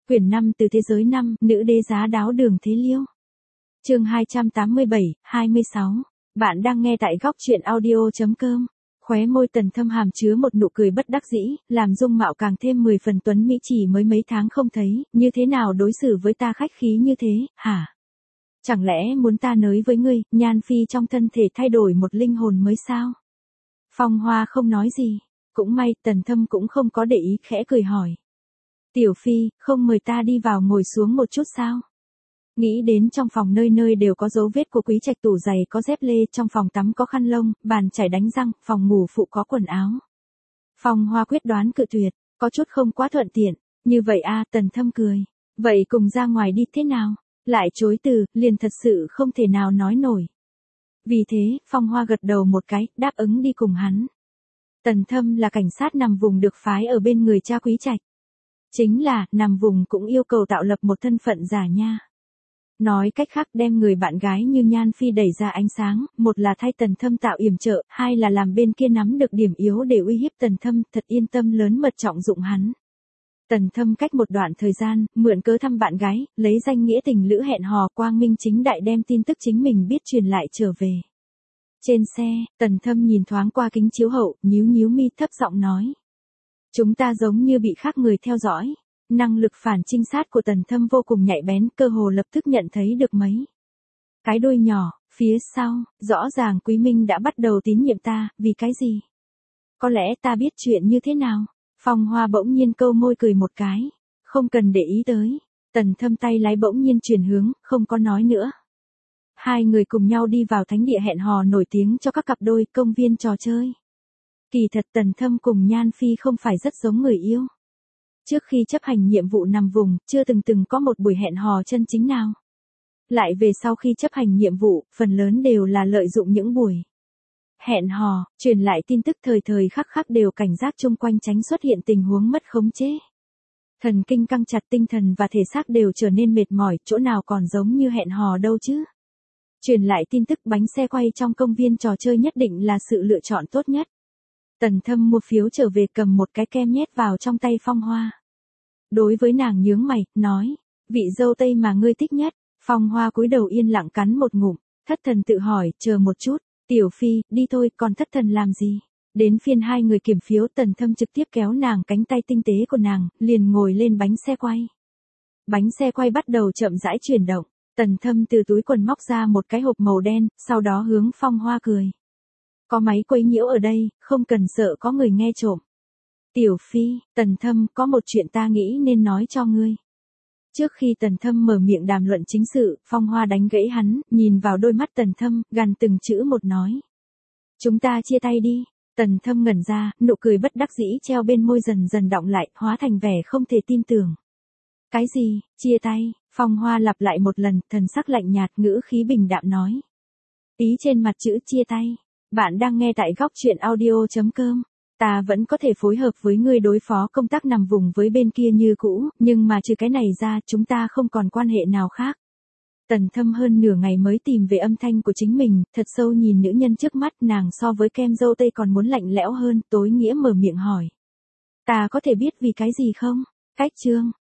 Quyển 5 từ thế giới 5, nữ đế giá đáo Đường Thế Liêu. Chương 287, 26. Bạn đang nghe tại góc truyện audio.com. Khóe môi Tần Thâm hàm chứa một nụ cười bất đắc dĩ, làm dung mạo càng thêm 10 phần tuấn mỹ, chỉ mới mấy tháng không thấy, như thế nào đối xử với ta khách khí như thế, hả? Chẳng lẽ muốn ta nới với ngươi, nhan phi trong thân thể thay đổi một linh hồn mới sao? Phong Hoa không nói gì, cũng may Tần Thâm cũng không có để ý, khẽ cười hỏi. Tiểu Phi, không mời ta đi vào ngồi xuống một chút sao? Nghĩ đến trong phòng nơi nơi đều có dấu vết của Quý Trạch, tủ giày có dép lê, trong phòng tắm có khăn lông, bàn chải đánh răng, phòng ngủ phụ có quần áo. Phong Hoa quyết đoán cự tuyệt, có chút không quá thuận tiện. Như vậy a, Tần Thâm cười. Vậy cùng ra ngoài đi thế nào? Lại chối từ, liền thật sự không thể nào nói nổi. Vì thế, Phong Hoa gật đầu một cái, đáp ứng đi cùng hắn. Tần Thâm là cảnh sát nằm vùng được phái ở bên người cha Quý Trạch. Chính là, nằm vùng cũng yêu cầu tạo lập một thân phận giả nha. Nói cách khác, đem người bạn gái như Nhan Phi đẩy ra ánh sáng, một là thay Tần Thâm tạo yểm trợ, hai là làm bên kia nắm được điểm yếu để uy hiếp Tần Thâm, thật yên tâm lớn mật trọng dụng hắn. Tần Thâm cách một đoạn thời gian, mượn cớ thăm bạn gái, lấy danh nghĩa tình lữ hẹn hò, quang minh chính đại đem tin tức chính mình biết truyền lại trở về. Trên xe, Tần Thâm nhìn thoáng qua kính chiếu hậu, nhíu nhíu mi, thấp giọng nói. Chúng ta giống như bị khác người theo dõi. Năng lực phản trinh sát của Tần Thâm vô cùng nhạy bén, cơ hồ lập tức nhận thấy được mấy cái đuôi nhỏ, phía sau, rõ ràng Quý Minh đã bắt đầu tín nhiệm ta, vì cái gì? Có lẽ ta biết chuyện như thế nào? Phong Hoa bỗng nhiên câu môi cười một cái. Không cần để ý tới. Tần Thâm tay lái bỗng nhiên chuyển hướng, không có nói nữa. Hai người cùng nhau đi vào thánh địa hẹn hò nổi tiếng cho các cặp đôi, công viên trò chơi. Kỳ thật Tần Thâm cùng Nhan Phi không phải rất giống người yêu. Trước khi chấp hành nhiệm vụ nằm vùng, chưa từng có một buổi hẹn hò chân chính nào. Lại về sau khi chấp hành nhiệm vụ, phần lớn đều là lợi dụng những buổi hẹn hò, truyền lại tin tức thời thời khắc khắc, đều cảnh giác chung quanh tránh xuất hiện tình huống mất khống chế. Thần kinh căng chặt, tinh thần và thể xác đều trở nên mệt mỏi, chỗ nào còn giống như hẹn hò đâu chứ. Truyền lại tin tức bánh xe quay trong công viên trò chơi nhất định là sự lựa chọn tốt nhất. Tần Thâm mua phiếu trở về, cầm một cái kem nhét vào trong tay Phong Hoa. Đối với nàng nhướng mày, nói, vị dâu tây mà ngươi thích nhất. Phong Hoa cúi đầu yên lặng cắn một ngụm, thất thần tự hỏi, chờ một chút, Tiểu Phi, đi thôi, còn thất thần làm gì? Đến phiên hai người kiểm phiếu, Tần Thâm trực tiếp kéo nàng cánh tay tinh tế của nàng, liền ngồi lên bánh xe quay. Bánh xe quay bắt đầu chậm rãi chuyển động, Tần Thâm từ túi quần móc ra một cái hộp màu đen, sau đó hướng Phong Hoa cười. Có máy quấy nhiễu ở đây, không cần sợ có người nghe trộm. Tiểu Phi, Tần Thâm, có một chuyện ta nghĩ nên nói cho ngươi. Trước khi Tần Thâm mở miệng đàm luận chính sự, Phong Hoa đánh gãy hắn, nhìn vào đôi mắt Tần Thâm, gằn từng chữ một nói. Chúng ta chia tay đi. Tần Thâm ngẩn ra, nụ cười bất đắc dĩ treo bên môi dần dần đọng lại, hóa thành vẻ không thể tin tưởng. Cái gì, chia tay? Phong Hoa lặp lại một lần, thần sắc lạnh nhạt, ngữ khí bình đạm nói. Ý trên mặt chữ chia tay. Bạn đang nghe tại góc truyện audio.com. Ta vẫn có thể phối hợp với ngươi đối phó công tác nằm vùng với bên kia như cũ, nhưng mà trừ cái này ra, chúng ta không còn quan hệ nào khác. Tần Thâm hơn nửa ngày mới tìm về âm thanh của chính mình, thật sâu nhìn nữ nhân trước mắt, nàng so với kem dâu tây còn muốn lạnh lẽo hơn, tối nghĩa mở miệng hỏi. Ta có thể biết vì cái gì không? Cách chương.